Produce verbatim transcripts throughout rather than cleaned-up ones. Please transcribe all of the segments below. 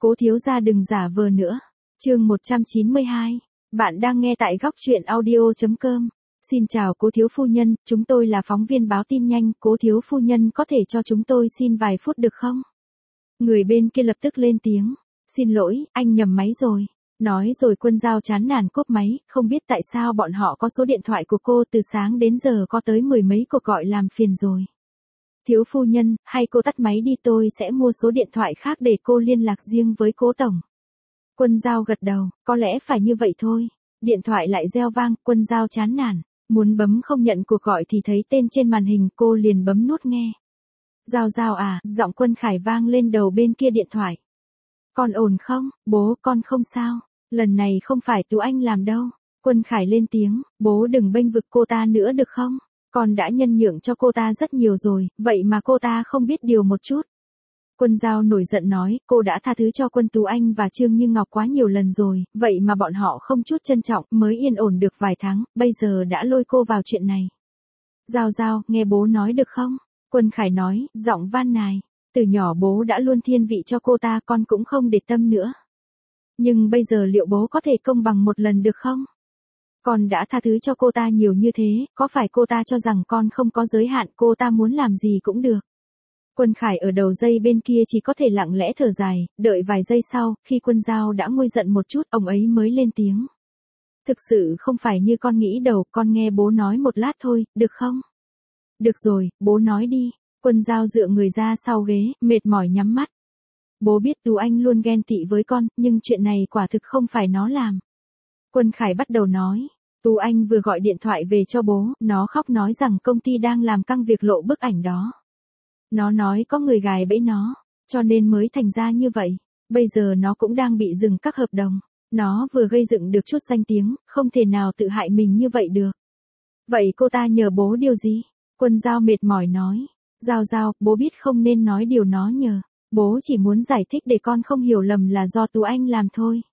Cố thiếu gia đừng giả vờ nữa. Chương một trăm chín mươi hai. Bạn đang nghe tại góc truyện audio chấm com. Xin chào cố thiếu phu nhân, chúng tôi là phóng viên báo tin nhanh, cố thiếu phu nhân có thể cho chúng tôi xin vài phút được không? Người bên kia lập tức lên tiếng. Xin lỗi, anh nhầm máy rồi. Nói rồi Quân Dao chán nản cúp máy, không biết tại sao bọn họ có số điện thoại của cô, từ sáng đến giờ có tới mười mấy cuộc gọi làm phiền rồi. Thiếu phu nhân, hay cô tắt máy đi, tôi sẽ mua số điện thoại khác để cô liên lạc riêng với cố tổng. Quân Dao gật đầu, có lẽ phải như vậy thôi. Điện thoại lại reo vang, Quân Dao chán nản, muốn bấm không nhận cuộc gọi thì thấy tên trên màn hình, cô liền bấm nút nghe. Dao Dao à, giọng Quân Khải vang lên đầu bên kia điện thoại. Con ổn không? Bố, con không sao. Lần này không phải Tú Anh làm đâu. Quân Khải lên tiếng, bố đừng bênh vực cô ta nữa được không? Con đã nhân nhượng cho cô ta rất nhiều rồi, vậy mà cô ta không biết điều một chút. Quân Dao nổi giận nói, cô đã tha thứ cho Quân Tú Anh và Trương Như Ngọc quá nhiều lần rồi, vậy mà bọn họ không chút trân trọng, mới yên ổn được vài tháng, bây giờ đã lôi cô vào chuyện này. Dao Dao, nghe bố nói được không? Quân Khải nói, giọng van nài, từ nhỏ bố đã luôn thiên vị cho cô ta, con cũng không để tâm nữa. Nhưng bây giờ liệu bố có thể công bằng một lần được không? Con đã tha thứ cho cô ta nhiều như thế, có phải cô ta cho rằng con không có giới hạn, cô ta muốn làm gì cũng được. Quân Khải ở đầu dây bên kia chỉ có thể lặng lẽ thở dài, đợi vài giây sau, khi Quân Dao đã nguôi giận một chút, ông ấy mới lên tiếng. Thực sự không phải như con nghĩ đâu, con nghe bố nói một lát thôi, được không? Được rồi, bố nói đi. Quân Dao dựa người ra sau ghế, mệt mỏi nhắm mắt. Bố biết Tú Anh luôn ghen tị với con, nhưng chuyện này quả thực không phải nó làm. Quân Khải bắt đầu nói. Tú Anh vừa gọi điện thoại về cho bố, nó khóc nói rằng công ty đang làm căng việc lộ bức ảnh đó. Nó nói có người gài bẫy nó, cho nên mới thành ra như vậy. Bây giờ nó cũng đang bị dừng các hợp đồng. Nó vừa gây dựng được chút danh tiếng, không thể nào tự hại mình như vậy được. Vậy cô ta nhờ bố điều gì? Quân Dao mệt mỏi nói. Dao Dao, bố biết không nên nói điều nó nhờ. Bố chỉ muốn giải thích để con không hiểu lầm là do Tú Anh làm thôi.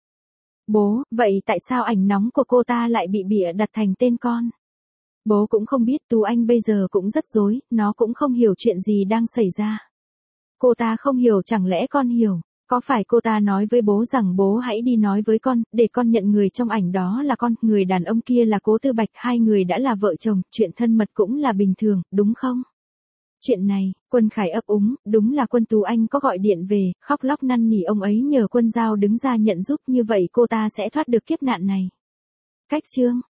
Bố, vậy tại sao ảnh nóng của cô ta lại bị bịa đặt thành tên con? Bố cũng không biết, Tú Anh bây giờ cũng rất rối, nó cũng không hiểu chuyện gì đang xảy ra. Cô ta không hiểu, chẳng lẽ con hiểu? Có phải cô ta nói với bố rằng bố hãy đi nói với con, để con nhận người trong ảnh đó là con, người đàn ông kia là Cố Tư Bạch, hai người đã là vợ chồng, chuyện thân mật cũng là bình thường, đúng không? Chuyện này, Quân Khải ấp úng, đúng là Quân Tú Anh có gọi điện về, khóc lóc năn nỉ ông ấy nhờ Quân Dao đứng ra nhận giúp, như vậy cô ta sẽ thoát được kiếp nạn này. Cách chương